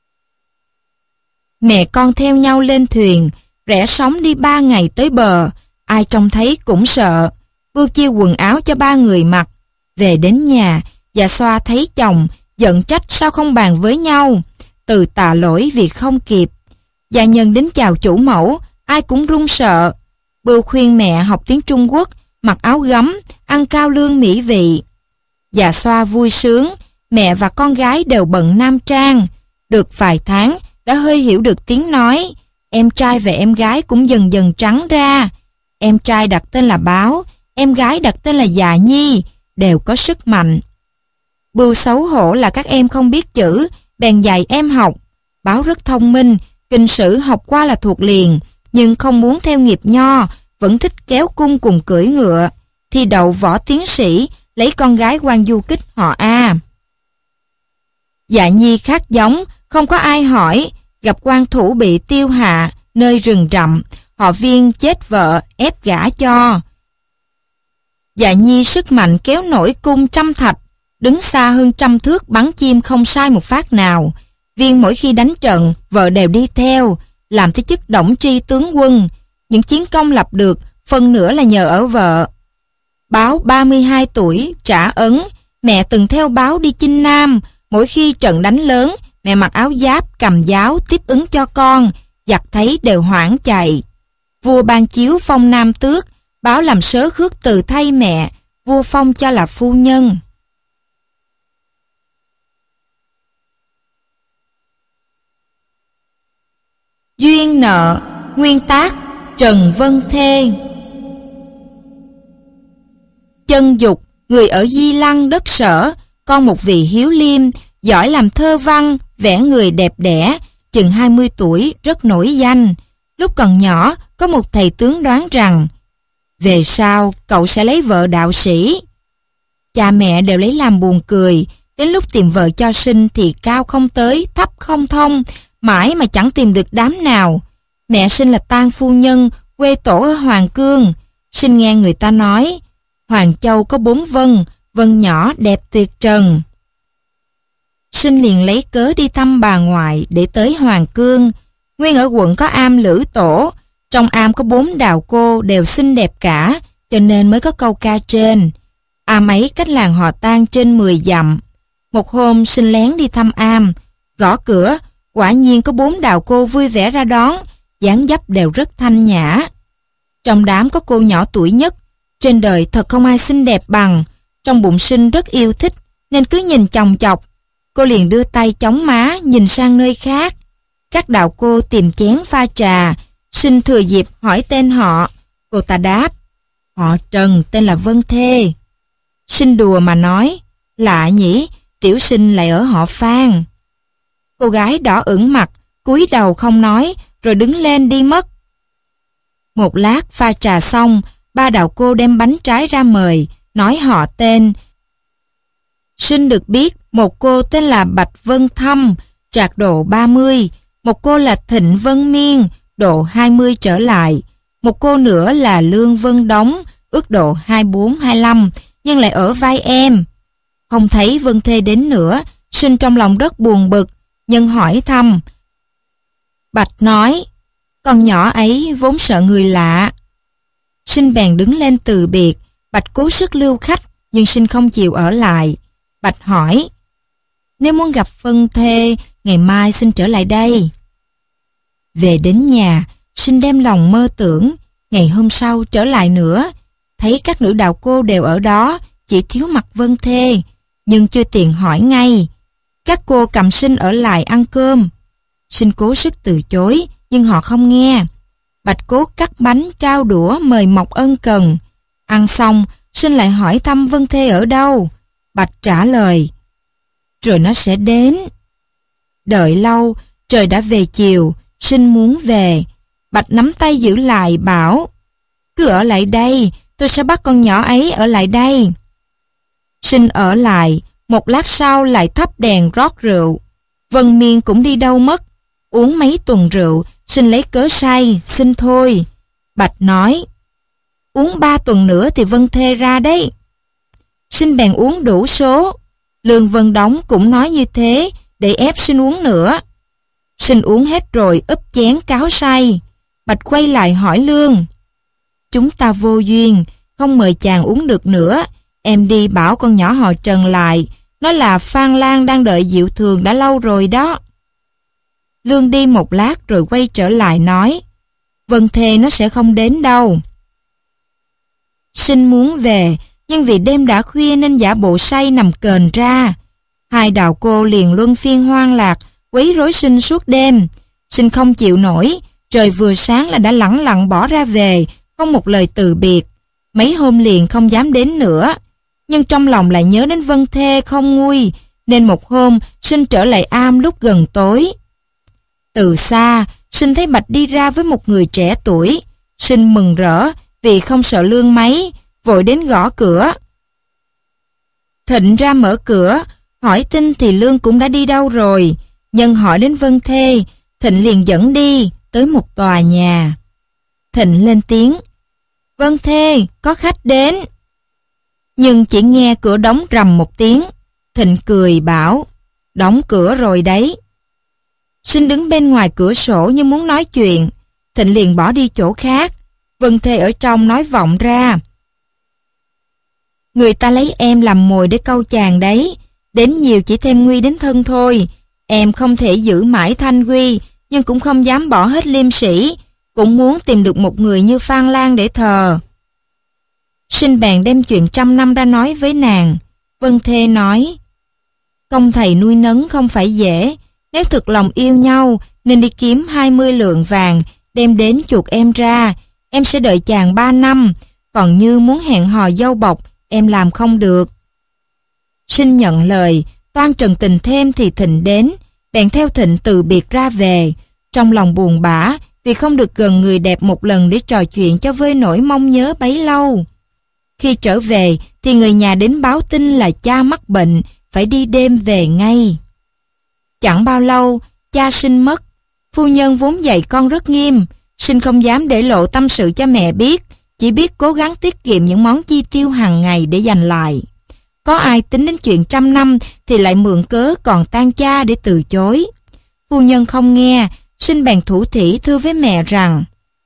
Mẹ con theo nhau lên thuyền, rẽ sóng đi 3 ngày tới bờ, ai trông thấy cũng sợ. Bưu chia quần áo cho 3 người mặc. Về đến nhà, Dạ Xoa thấy chồng, giận trách sao không bàn với nhau, từ tạ lỗi vì không kịp. Dạ Nhân đến chào chủ mẫu, ai cũng run sợ. Bưu khuyên mẹ học tiếng Trung Quốc, mặc áo gấm, ăn cao lương mỹ vị. Dạ Xoa vui sướng, mẹ và con gái đều bận nam trang. Được vài tháng, đã hơi hiểu được tiếng nói. Em trai và em gái cũng dần dần trắng ra. Em trai đặt tên là Báo, em gái đặt tên là Dạ Nhi, đều có sức mạnh. Bưu xấu hổ là các em không biết chữ, bèn dạy em học. Báo rất thông minh, kinh sử học qua là thuộc liền, nhưng không muốn theo nghiệp nho, vẫn thích kéo cung cùng cưỡi ngựa. Thi đậu võ tiến sĩ, lấy con gái quan du kích họ A. Dạ Nhi khác giống, không có ai hỏi, gặp quan thủ bị tiêu hạ, nơi rừng rậm, họ Viên chết vợ, ép gả cho. Dạ Nhi sức mạnh kéo nổi cung 100 thạch, đứng xa hơn 100 thước bắn chim không sai một phát nào. Viên mỗi khi đánh trận, vợ đều đi theo, làm tới chức Đổng Tri tướng quân. Những chiến công lập được, phần nữa là nhờ ở vợ. Báo 32 tuổi, trả ấn, mẹ từng theo Báo đi chinh Nam. Mỗi khi trận đánh lớn, mẹ mặc áo giáp, cầm giáo, tiếp ứng cho con, giặc thấy đều hoảng chạy. Vua ban chiếu phong nam tước, Báo làm sớ khước từ thay mẹ, vua phong cho là phu nhân. Duyên nợ, nguyên tác Trần Vân Thê. Chân Dục, người ở Di Lăng đất Sở, con một vị hiếu liêm, giỏi làm thơ văn, vẽ người đẹp đẽ, chừng 20 tuổi, rất nổi danh. Lúc còn nhỏ, có một thầy tướng đoán rằng về sau cậu sẽ lấy vợ đạo sĩ. Cha mẹ đều lấy làm buồn cười, đến lúc tìm vợ cho Sinh thì cao không tới, thấp không thông, mãi mà chẳng tìm được đám nào. Mẹ Sinh là tang phu nhân, quê tổ ở Hoàng Cương. Sinh nghe người ta nói, Hoàng Châu có 4 vân, vân nhỏ đẹp tuyệt trần. Sinh liền lấy cớ đi thăm bà ngoại để tới Hoàng Cương. Nguyên ở quận có am Lữ Tổ, trong am có 4 đào cô đều xinh đẹp cả, cho nên mới có câu ca trên. Am ấy cách làng họ Tang trên 10 dặm. Một hôm Sinh lén đi thăm am, gõ cửa, quả nhiên có 4 đào cô vui vẻ ra đón, dáng dấp đều rất thanh nhã. Trong đám có cô nhỏ tuổi nhất, trên đời thật không ai xinh đẹp bằng. Trong bụng Sinh rất yêu thích, nên cứ nhìn chòng chọc. Cô liền đưa tay chống má, nhìn sang nơi khác. Các đạo cô tìm chén pha trà. Sinh thừa dịp hỏi tên họ. Cô ta đáp, họ Trần, tên là Vân Thê. Sinh đùa mà nói, lạ nhỉ, tiểu Sinh lại ở họ Phan. Cô gái đỏ ửng mặt, cúi đầu không nói, rồi đứng lên đi mất. Một lát pha trà xong, 3 đạo cô đem bánh trái ra mời, nói họ tên. Sinh được biết một cô tên là Bạch Vân Thâm, trạc độ 30, một cô là Thịnh Vân Miên, độ 20 trở lại, một cô nữa là Lương Vân Đống, ước độ 24-25, nhưng lại ở vai em. Không thấy Vân Thê đến nữa, Sinh trong lòng rất buồn bực, nhân hỏi thăm. Bạch nói, con nhỏ ấy vốn sợ người lạ. Sinh bèn đứng lên từ biệt, Bạch cố sức lưu khách, nhưng Sinh không chịu ở lại. Bạch hỏi, nếu muốn gặp Vân Thê, ngày mai xin trở lại đây. Về đến nhà, Sinh đem lòng mơ tưởng, ngày hôm sau trở lại nữa, thấy các nữ đạo cô đều ở đó, chỉ thiếu mặt Vân Thê, nhưng chưa tiện hỏi ngay. Các cô cầm Sinh ở lại ăn cơm. Sinh cố sức từ chối, nhưng họ không nghe. Bạch cố cắt bánh trao đũa mời mọc ân cần. Ăn xong, Sinh lại hỏi thăm Vân Thê ở đâu. Bạch trả lời, rồi nó sẽ đến. Đợi lâu, trời đã về chiều, Sinh muốn về. Bạch nắm tay giữ lại bảo, cứ ở lại đây, tôi sẽ bắt con nhỏ ấy ở lại đây. Sinh ở lại, một lát sau lại thắp đèn rót rượu. Vân Miên cũng đi đâu mất. Uống mấy tuần rượu, Sinh lấy cớ say, xin thôi. Bạch nói, uống 3 tuần nữa thì Vân Thê ra đấy. Sinh bèn uống đủ số. Lương Vân Đống cũng nói như thế, để ép Sinh uống nữa. Sinh uống hết rồi úp chén cáo say. Bạch quay lại hỏi Lương, chúng ta vô duyên, không mời chàng uống được nữa. Em đi bảo con nhỏ họ Trần lại, nó là Phan Lan đang đợi Diệu Thường đã lâu rồi đó. Lương đi một lát rồi quay trở lại nói, Vân Thê nó sẽ không đến đâu. Sinh muốn về, nhưng vì đêm đã khuya nên giả bộ say nằm kềnh ra. 2 đạo cô liền luân phiên hoang lạc, quấy rối Sinh suốt đêm. Sinh không chịu nổi, trời vừa sáng là đã lẳng lặng bỏ ra về, không một lời từ biệt. Mấy hôm liền không dám đến nữa, nhưng trong lòng lại nhớ đến Vân Thê không nguôi, nên một hôm Sinh trở lại am lúc gần tối. Từ xa, Sinh thấy Bạch đi ra với một người trẻ tuổi. Sinh mừng rỡ vì không sợ Lương mấy, vội đến gõ cửa. Thịnh ra mở cửa, hỏi tin thì Lương cũng đã đi đâu rồi. Nhân hỏi đến Vân Thê, Thịnh liền dẫn đi tới một tòa nhà. Thịnh lên tiếng, Vân Thê, có khách đến. Nhưng chỉ nghe cửa đóng rầm một tiếng. Thịnh cười bảo, đóng cửa rồi đấy. Sinh đứng bên ngoài cửa sổ như muốn nói chuyện. Thịnh liền bỏ đi chỗ khác. Vân Thê ở trong nói vọng ra, người ta lấy em làm mồi để câu chàng đấy. Đến nhiều chỉ thêm nguy đến thân thôi. Em không thể giữ mãi thanh quy, nhưng cũng không dám bỏ hết liêm sĩ. Cũng muốn tìm được một người như Phan Lan để thờ. Sinh bèn đem chuyện 100 năm ra nói với nàng. Vân Thê nói, công thầy nuôi nấng không phải dễ. Nếu thực lòng yêu nhau nên đi kiếm 20 lượng vàng, đem đến chuộc em ra. Em sẽ đợi chàng 3 năm. Còn như muốn hẹn hò dâu bọc, em làm không được. Sinh nhận lời, toan trần tình thêm thì Thịnh đến, bèn theo Thịnh từ biệt ra về, trong lòng buồn bã vì không được gần người đẹp một lần để trò chuyện cho vơi nỗi mong nhớ bấy lâu. Khi trở về thì người nhà đến báo tin là cha mắc bệnh, phải đi đêm về ngay. Chẳng bao lâu, cha Sinh mất. Phu nhân vốn dạy con rất nghiêm, Sinh không dám để lộ tâm sự cho mẹ biết, chỉ biết cố gắng tiết kiệm những món chi tiêu hàng ngày để dành lại. Có ai tính đến chuyện 100 năm thì lại mượn cớ còn tang cha để từ chối. Phu nhân không nghe, Sinh bèn thủ thỉ thưa với mẹ rằng: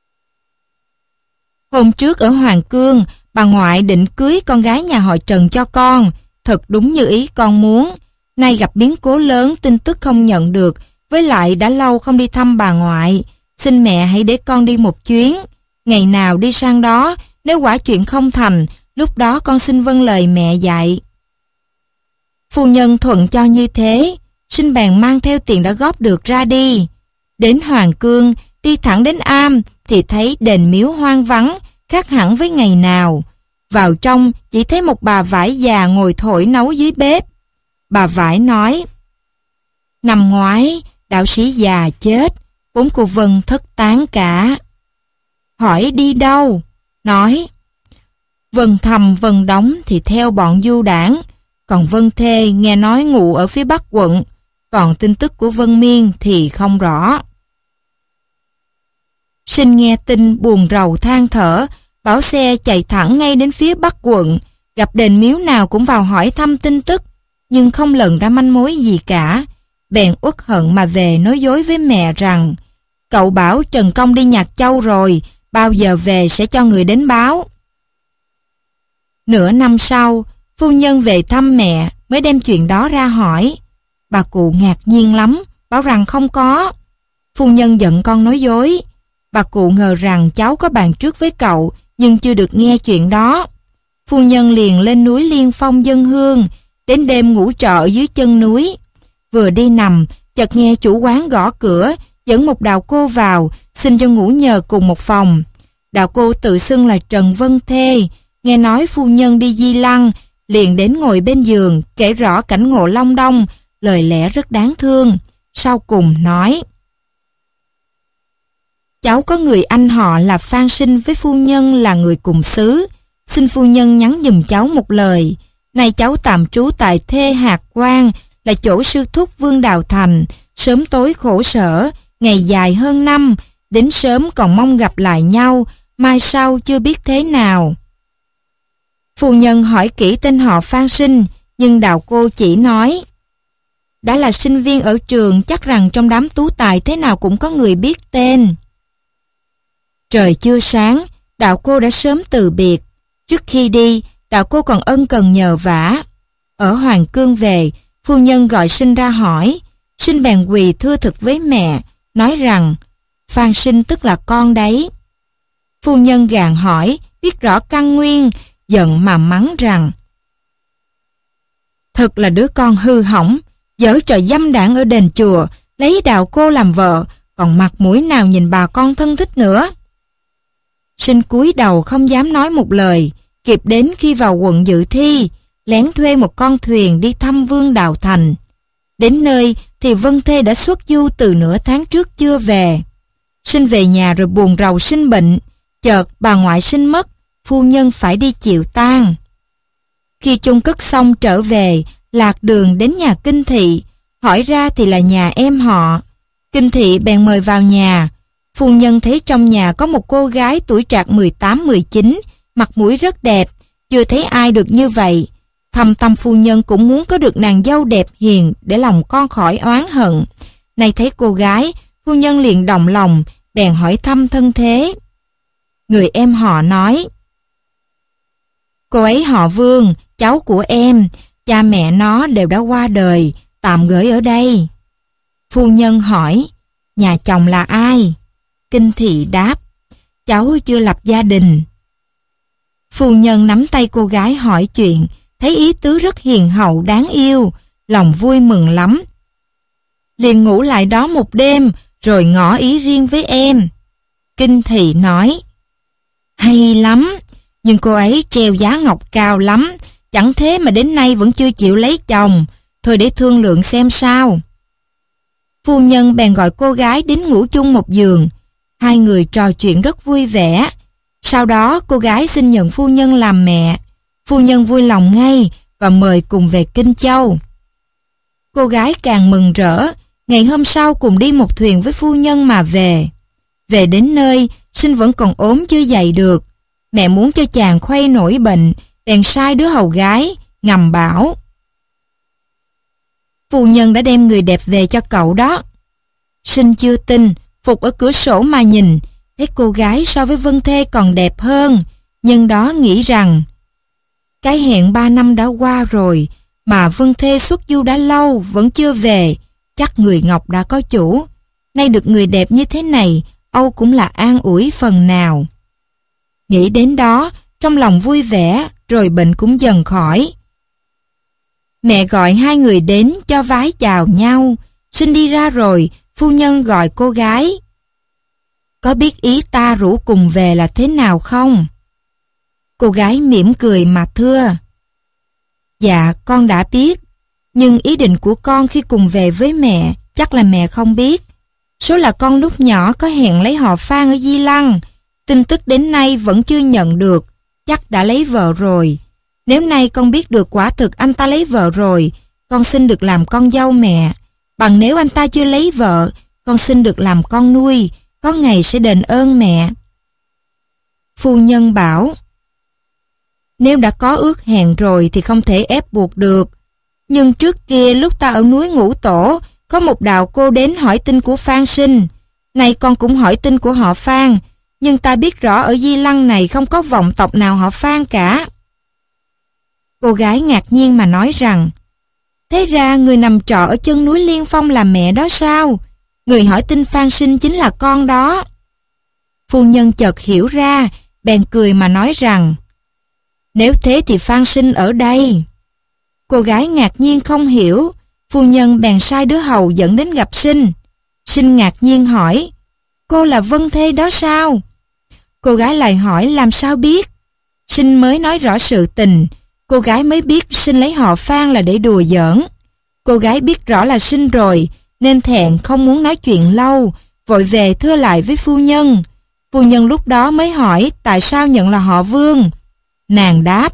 hôm trước ở Hoàng Cương, bà ngoại định cưới con gái nhà họ Trần cho con, thật đúng như ý con muốn. Nay gặp biến cố lớn, tin tức không nhận được, với lại đã lâu không đi thăm bà ngoại. Xin mẹ hãy để con đi một chuyến. Ngày nào đi sang đó, nếu quả chuyện không thành, lúc đó con xin vâng lời mẹ dạy. Phu nhân thuận cho như thế, Sinh bèn mang theo tiền đã góp được ra đi. Đến Hoàng Cương, đi thẳng đến am thì thấy đền miếu hoang vắng, khác hẳn với ngày nào. Vào trong chỉ thấy một bà vải già ngồi thổi nấu dưới bếp. Bà vải nói: năm ngoái đạo sĩ già chết, 4 cô Vân thất tán cả. Hỏi đi đâu? Nói: Vân Thầm Vân Đóng thì theo bọn du đảng, còn Vân Thê nghe nói ngụ ở phía Bắc quận, còn tin tức của Vân Miên thì không rõ. Sinh nghe tin buồn rầu than thở, bảo xe chạy thẳng ngay đến phía Bắc quận, gặp đền miếu nào cũng vào hỏi thăm tin tức, nhưng không lần ra manh mối gì cả. Bèn uất hận mà về nói dối với mẹ rằng: cậu bảo Trần Công đi Nhạc Châu rồi, bao giờ về sẽ cho người đến báo. Nửa năm sau, phu nhân về thăm mẹ mới đem chuyện đó ra hỏi. Bà cụ ngạc nhiên lắm, bảo rằng không có. Phu nhân giận con nói dối. Bà cụ ngờ rằng cháu có bàn trước với cậu, nhưng chưa được nghe chuyện đó. Phu nhân liền lên núi Liên Phong dâng hương, đến đêm ngủ trọ dưới chân núi. Vừa đi nằm, chợt nghe chủ quán gõ cửa, dẫn một đạo cô vào, xin cho ngủ nhờ cùng một phòng. Đạo cô tự xưng là Trần Vân Thê, nghe nói phu nhân đi Di Lăng, liền đến ngồi bên giường, kể rõ cảnh ngộ long đong, lời lẽ rất đáng thương. Sau cùng nói: cháu có người anh họ là Phan Sinh với phu nhân là người cùng xứ, xin phu nhân nhắn giùm cháu một lời. Nay cháu tạm trú tại Thê Hạt Quan, là chỗ sư thúc Vương Đào Thành, sớm tối khổ sở, ngày dài hơn năm, đến sớm còn mong gặp lại nhau, mai sau chưa biết thế nào. Phu nhân hỏi kỹ tên họ Phan Sinh, nhưng đạo cô chỉ nói: đã là sinh viên ở trường, chắc rằng trong đám tú tài thế nào cũng có người biết tên. Trời chưa sáng, đạo cô đã sớm từ biệt. Trước khi đi, đạo cô còn ân cần nhờ vả. Ở Hoàng Cương về, phu nhân gọi Sinh ra hỏi. Sinh bèn quỳ thưa thực với mẹ, nói rằng Phan Sinh tức là con đấy. Phu nhân gàn hỏi, biết rõ căn nguyên, giận mà mắng rằng: thật là đứa con hư hỏng, dở trò dâm đảng ở đền chùa, lấy đạo cô làm vợ, còn mặt mũi nào nhìn bà con thân thích nữa. Sinh cúi đầu không dám nói một lời, kịp đến khi vào quận dự thi, lén thuê một con thuyền đi thăm Vương Đào Thành. Đến nơi thì Vân Thê đã xuất du từ nửa tháng trước chưa về. Sinh về nhà rồi buồn rầu sinh bệnh, chợt bà ngoại Sinh mất, phu nhân phải đi chịu tang. Khi chôn cất xong trở về, lạc đường đến nhà Kinh Thị, hỏi ra thì là nhà em họ. Kinh Thị bèn mời vào nhà. Phu nhân thấy trong nhà có một cô gái tuổi trạc 18-19, mặt mũi rất đẹp, chưa thấy ai được như vậy. Thâm tâm phu nhân cũng muốn có được nàng dâu đẹp hiền để lòng con khỏi oán hận. Nay thấy cô gái, phu nhân liền động lòng, bèn hỏi thăm thân thế. Người em họ nói: cô ấy họ Vương, cháu của em, cha mẹ nó đều đã qua đời, tạm gửi ở đây. Phu nhân hỏi: nhà chồng là ai? Kinh Thị đáp: cháu chưa lập gia đình. Phu nhân nắm tay cô gái hỏi chuyện, thấy ý tứ rất hiền hậu đáng yêu, lòng vui mừng lắm. Liền ngủ lại đó một đêm, rồi ngỏ ý riêng với em. Kinh Thị nói: hay lắm, Nhưng cô ấy treo giá ngọc cao lắm, chẳng thế mà đến nay vẫn chưa chịu lấy chồng. Thôi để thương lượng xem sao. Phu nhân bèn gọi cô gái đến ngủ chung một giường. Hai người trò chuyện rất vui vẻ. Sau đó cô gái xin nhận phu nhân làm mẹ. Phu nhân vui lòng ngay và mời cùng về Kinh Châu. Cô gái càng mừng rỡ, ngày hôm sau cùng đi một thuyền với phu nhân mà về. Về đến nơi, Sinh vẫn còn ốm chưa dậy được. Mẹ muốn cho chàng khuây nổi bệnh, bèn sai đứa hầu gái, ngầm bảo: phu nhân đã đem người đẹp về cho cậu đó. Sinh chưa tin, phục ở cửa sổ mà nhìn, thấy cô gái so với Vân Thê còn đẹp hơn. Nhân đó nghĩ rằng, cái hẹn 3 năm đã qua rồi, mà Vân Thê xuất du đã lâu vẫn chưa về, chắc người ngọc đã có chủ. Nay được người đẹp như thế này, âu cũng là an ủi phần nào. Nghĩ đến đó, trong lòng vui vẻ, rồi bệnh cũng dần khỏi. Mẹ gọi hai người đến cho vái chào nhau. Sinh đi ra rồi, phu nhân gọi cô gái: có biết ý ta rủ cùng về là thế nào không? Cô gái mỉm cười mà thưa: dạ con đã biết, nhưng ý định của con khi cùng về với mẹ chắc là mẹ không biết. Số là con lúc nhỏ có hẹn lấy họ Phan ở Di Lăng, tin tức đến nay vẫn chưa nhận được, chắc đã lấy vợ rồi. Nếu nay con biết được quả thực anh ta lấy vợ rồi, con xin được làm con dâu mẹ. Bằng nếu anh ta chưa lấy vợ, con xin được làm con nuôi, có ngày sẽ đền ơn mẹ. Phu nhân bảo: nếu đã có ước hẹn rồi thì không thể ép buộc được. Nhưng trước kia lúc ta ở núi Ngũ Tổ, có một đạo cô đến hỏi tin của Phan Sinh. Này con cũng hỏi tin của họ Phan, nhưng ta biết rõ ở Di Lăng này không có vọng tộc nào họ Phan cả. Cô gái ngạc nhiên mà nói rằng: thế ra người nằm trọ ở chân núi Liên Phong là mẹ đó sao? Người hỏi tin Phan Sinh chính là con đó. Phu nhân chợt hiểu ra, bèn cười mà nói rằng: nếu thế thì Phan Sinh ở đây. Cô gái ngạc nhiên không hiểu. Phu nhân bèn sai đứa hầu dẫn đến gặp Sinh. Sinh ngạc nhiên hỏi: cô là Vân Thê đó sao? Cô gái lại hỏi làm sao biết. Sinh mới nói rõ sự tình. Cô gái mới biết Sinh lấy họ Phan là để đùa giỡn. Cô gái biết rõ là Sinh rồi, nên thẹn không muốn nói chuyện lâu, vội về thưa lại với phu nhân. Phu nhân lúc đó mới hỏi tại sao nhận là họ Vương. Nàng đáp: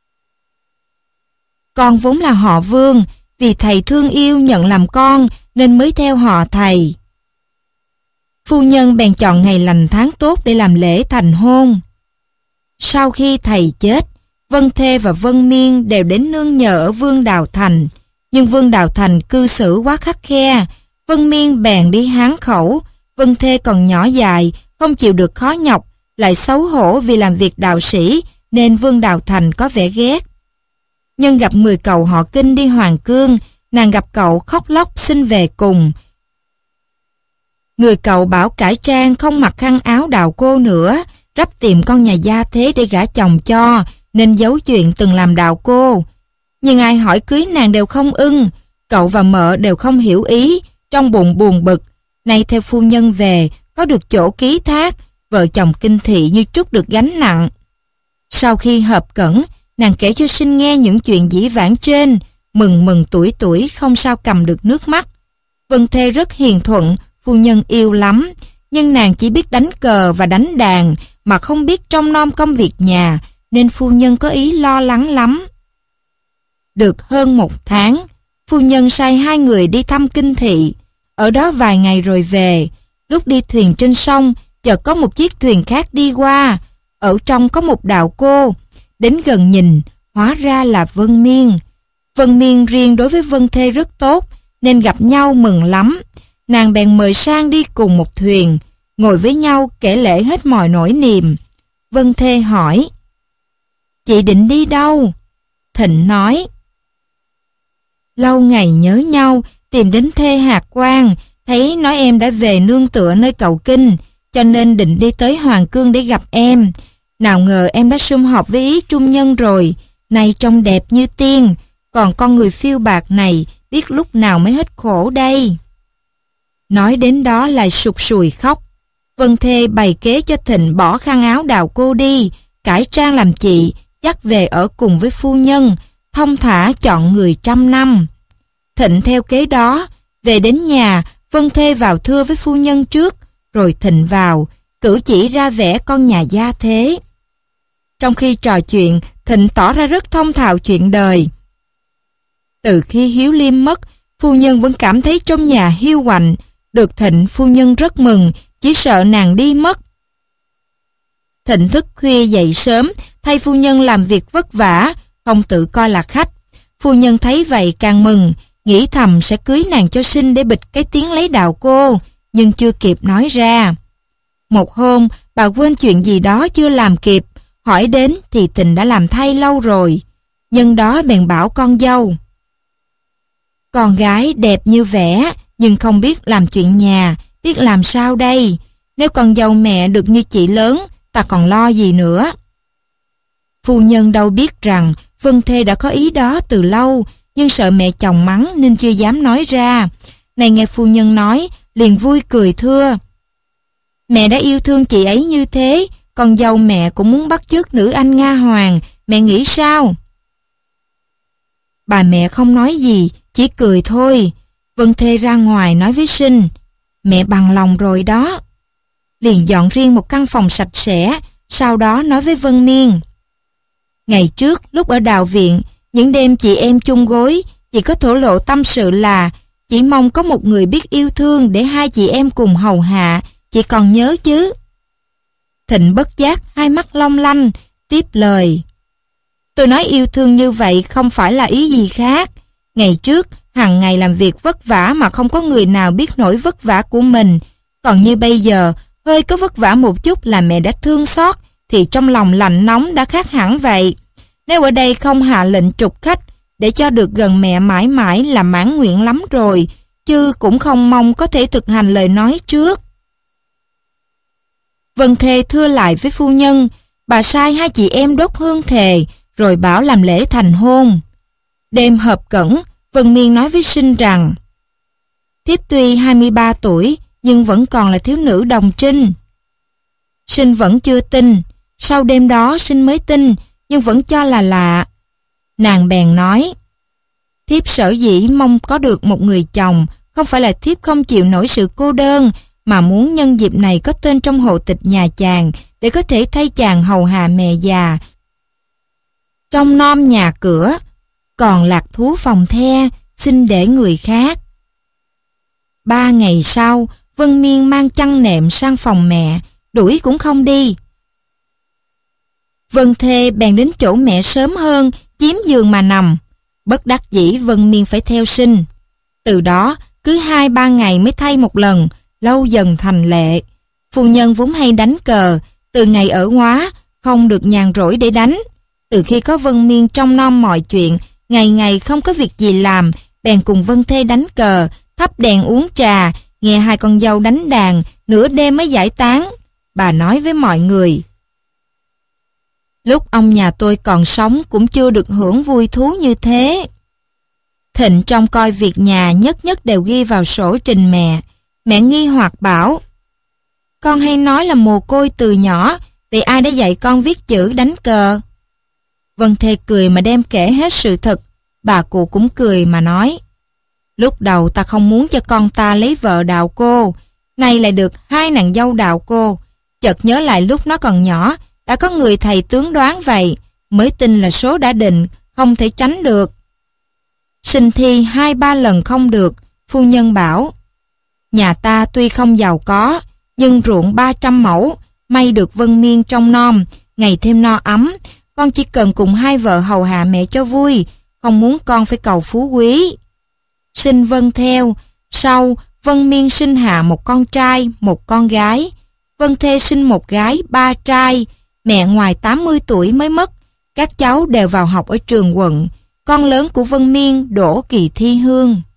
con vốn là họ Vương, vì thầy thương yêu nhận làm con nên mới theo họ thầy. Phu nhân bèn chọn ngày lành tháng tốt để làm lễ thành hôn. Sau khi thầy chết, Vân Thê và Vân Miên đều đến nương nhờ ở Vương Đào Thành, nhưng Vương Đào Thành cư xử quá khắt khe. Vân Miên bèn đi Hán Khẩu. Vân Thê còn nhỏ dài, không chịu được khó nhọc, lại xấu hổ vì làm việc đạo sĩ, nên Vương Đào Thành có vẻ ghét. Nhân gặp 10 cậu họ Kinh đi Hoàng Cương, nàng gặp cậu khóc lóc xin về cùng. Người cậu bảo cải trang không mặc khăn áo đào cô nữa, rắp tìm con nhà gia thế để gả chồng cho, nên giấu chuyện từng làm đào cô. Nhưng ai hỏi cưới nàng đều không ưng, cậu và mợ đều không hiểu ý, trong bụng buồn bực. Nay theo phu nhân về, có được chỗ ký thác, vợ chồng Kinh Thị như trút được gánh nặng. Sau khi hợp cẩn, nàng kể cho Sinh nghe những chuyện dĩ vãng trên, mừng tuổi tuổi không sao cầm được nước mắt. Vân Thê rất hiền thuận, phu nhân yêu lắm, nhưng nàng chỉ biết đánh cờ và đánh đàn mà không biết trông nom công việc nhà, nên phu nhân có ý lo lắng lắm. Được hơn 1 tháng, phu nhân sai 2 người đi thăm Kinh Thị, ở đó vài ngày rồi về. Lúc đi thuyền trên sông, chợt có một chiếc thuyền khác đi qua, ở trong có một đạo cô. Đến gần nhìn, hóa ra là Vân Miên. Vân Miên riêng đối với Vân Thê rất tốt, nên gặp nhau mừng lắm. Nàng bèn mời sang đi cùng một thuyền, ngồi với nhau kể lể hết mọi nỗi niềm. Vân Thê hỏi: chị định đi đâu? Thịnh nói: lâu ngày nhớ nhau, tìm đến Thê Hạt Quan, thấy nói em đã về nương tựa nơi cầu Kinh, cho nên định đi tới Hoàng Cương để gặp em. Nào ngờ em đã sum họp với ý trung nhân rồi, nay trông đẹp như tiên, còn con người phiêu bạc này biết lúc nào mới hết khổ đây. Nói đến đó lại sụt sùi khóc. Vân Thê bày kế cho Thịnh bỏ khăn áo đào cô đi, cải trang làm chị, dắt về ở cùng với phu nhân, thông thả chọn người 100 năm. Thịnh theo kế đó, về đến nhà, Vân Thê vào thưa với phu nhân trước, rồi Thịnh vào, cử chỉ ra vẻ con nhà gia thế. Trong khi trò chuyện, Thịnh tỏ ra rất thông thạo chuyện đời. Từ khi Hiếu Liêm mất, phu nhân vẫn cảm thấy trong nhà hiu quạnh. Được Thịnh, phu nhân rất mừng, chỉ sợ nàng đi mất. Thịnh thức khuya dậy sớm, thay phu nhân làm việc vất vả, không tự coi là khách. Phu nhân thấy vậy càng mừng, nghĩ thầm sẽ cưới nàng cho Sinh để bịt cái tiếng lấy đạo cô, nhưng chưa kịp nói ra. Một hôm, bà quên chuyện gì đó chưa làm kịp, hỏi đến thì Thịnh đã làm thay lâu rồi. Nhân đó bèn bảo con dâu: con gái đẹp như vẻ, nhưng không biết làm chuyện nhà, biết làm sao đây? Nếu con dâu mẹ được như chị lớn, ta còn lo gì nữa? Phu nhân đâu biết rằng Vân Thê đã có ý đó từ lâu, nhưng sợ mẹ chồng mắng nên chưa dám nói ra. Này nghe phu nhân nói, liền vui cười thưa: mẹ đã yêu thương chị ấy như thế, con dâu mẹ cũng muốn bắt chước nữ anh Nga Hoàng, mẹ nghĩ sao? Bà mẹ không nói gì, chỉ cười thôi. Vân Thê ra ngoài nói với Sinh: mẹ bằng lòng rồi đó. Liền dọn riêng một căn phòng sạch sẽ, sau đó nói với Vân Miên: ngày trước lúc ở Đào Viện, những đêm chị em chung gối, chị có thổ lộ tâm sự là chỉ mong có một người biết yêu thương để hai chị em cùng hầu hạ, chị còn nhớ chứ? Thịnh bất giác hai mắt long lanh, tiếp lời: tôi nói yêu thương như vậy không phải là ý gì khác. Ngày trước, hàng ngày làm việc vất vả mà không có người nào biết nỗi vất vả của mình. Còn như bây giờ, hơi có vất vả một chút là mẹ đã thương xót, thì trong lòng lạnh nóng đã khác hẳn vậy. Nếu ở đây không hạ lệnh trục khách, để cho được gần mẹ mãi mãi là mãn nguyện lắm rồi, chứ cũng không mong có thể thực hành lời nói trước. Vân Thê thưa lại với phu nhân, bà sai hai chị em đốt hương thề, rồi bảo làm lễ thành hôn. Đêm hợp cẩn, Vân Miên nói với Sinh rằng: thiếp tuy 23 tuổi, nhưng vẫn còn là thiếu nữ đồng trinh. Sinh vẫn chưa tin, sau đêm đó Sinh mới tin, nhưng vẫn cho là lạ. Nàng bèn nói: thiếp sở dĩ mong có được một người chồng, không phải là thiếp không chịu nổi sự cô đơn, mà muốn nhân dịp này có tên trong hộ tịch nhà chàng, để có thể thay chàng hầu hạ mẹ già, trong nom nhà cửa, còn lạc thú phòng the, xin để người khác. 3 ngày sau, Vân Miên mang chăn nệm sang phòng mẹ, đuổi cũng không đi. Vân Thê bèn đến chỗ mẹ sớm hơn, chiếm giường mà nằm. Bất đắc dĩ Vân Miên phải theo Sinh. Từ đó, cứ 2-3 ngày mới thay một lần, lâu dần thành lệ. Phu nhân vốn hay đánh cờ, từ ngày ở Hóa, không được nhàn rỗi để đánh. Từ khi có Vân Miên trông nom mọi chuyện, ngày ngày không có việc gì làm, bèn cùng Vân Thê đánh cờ, thắp đèn uống trà, nghe hai con dâu đánh đàn, nửa đêm mới giải tán. Bà nói với mọi người: lúc ông nhà tôi còn sống cũng chưa được hưởng vui thú như thế. Thịnh trông coi việc nhà nhất nhất đều ghi vào sổ trình mẹ. Mẹ nghi hoặc bảo: con hay nói là mồ côi từ nhỏ, vậy ai đã dạy con viết chữ đánh cờ? Vân Thê cười mà đem kể hết sự thật. Bà cụ cũng cười mà nói: lúc đầu ta không muốn cho con ta lấy vợ đạo cô, nay lại được hai nàng dâu đạo cô. Chợt nhớ lại lúc nó còn nhỏ, đã có người thầy tướng đoán vậy, mới tin là số đã định, không thể tránh được. Sinh thi 2-3 lần không được, phu nhân bảo: nhà ta tuy không giàu có, nhưng ruộng 300 mẫu, may được Vân Miên trong nom, ngày thêm no ấm. Con chỉ cần cùng hai vợ hầu hạ mẹ cho vui, không muốn con phải cầu phú quý. Sinh vâng theo. Sau, Vân Miên sinh hạ một con trai, một con gái. Vân Thê sinh một gái, 3 trai. Mẹ ngoài 80 tuổi mới mất. Các cháu đều vào học ở trường quận. Con lớn của Vân Miên đỗ kỳ thi hương.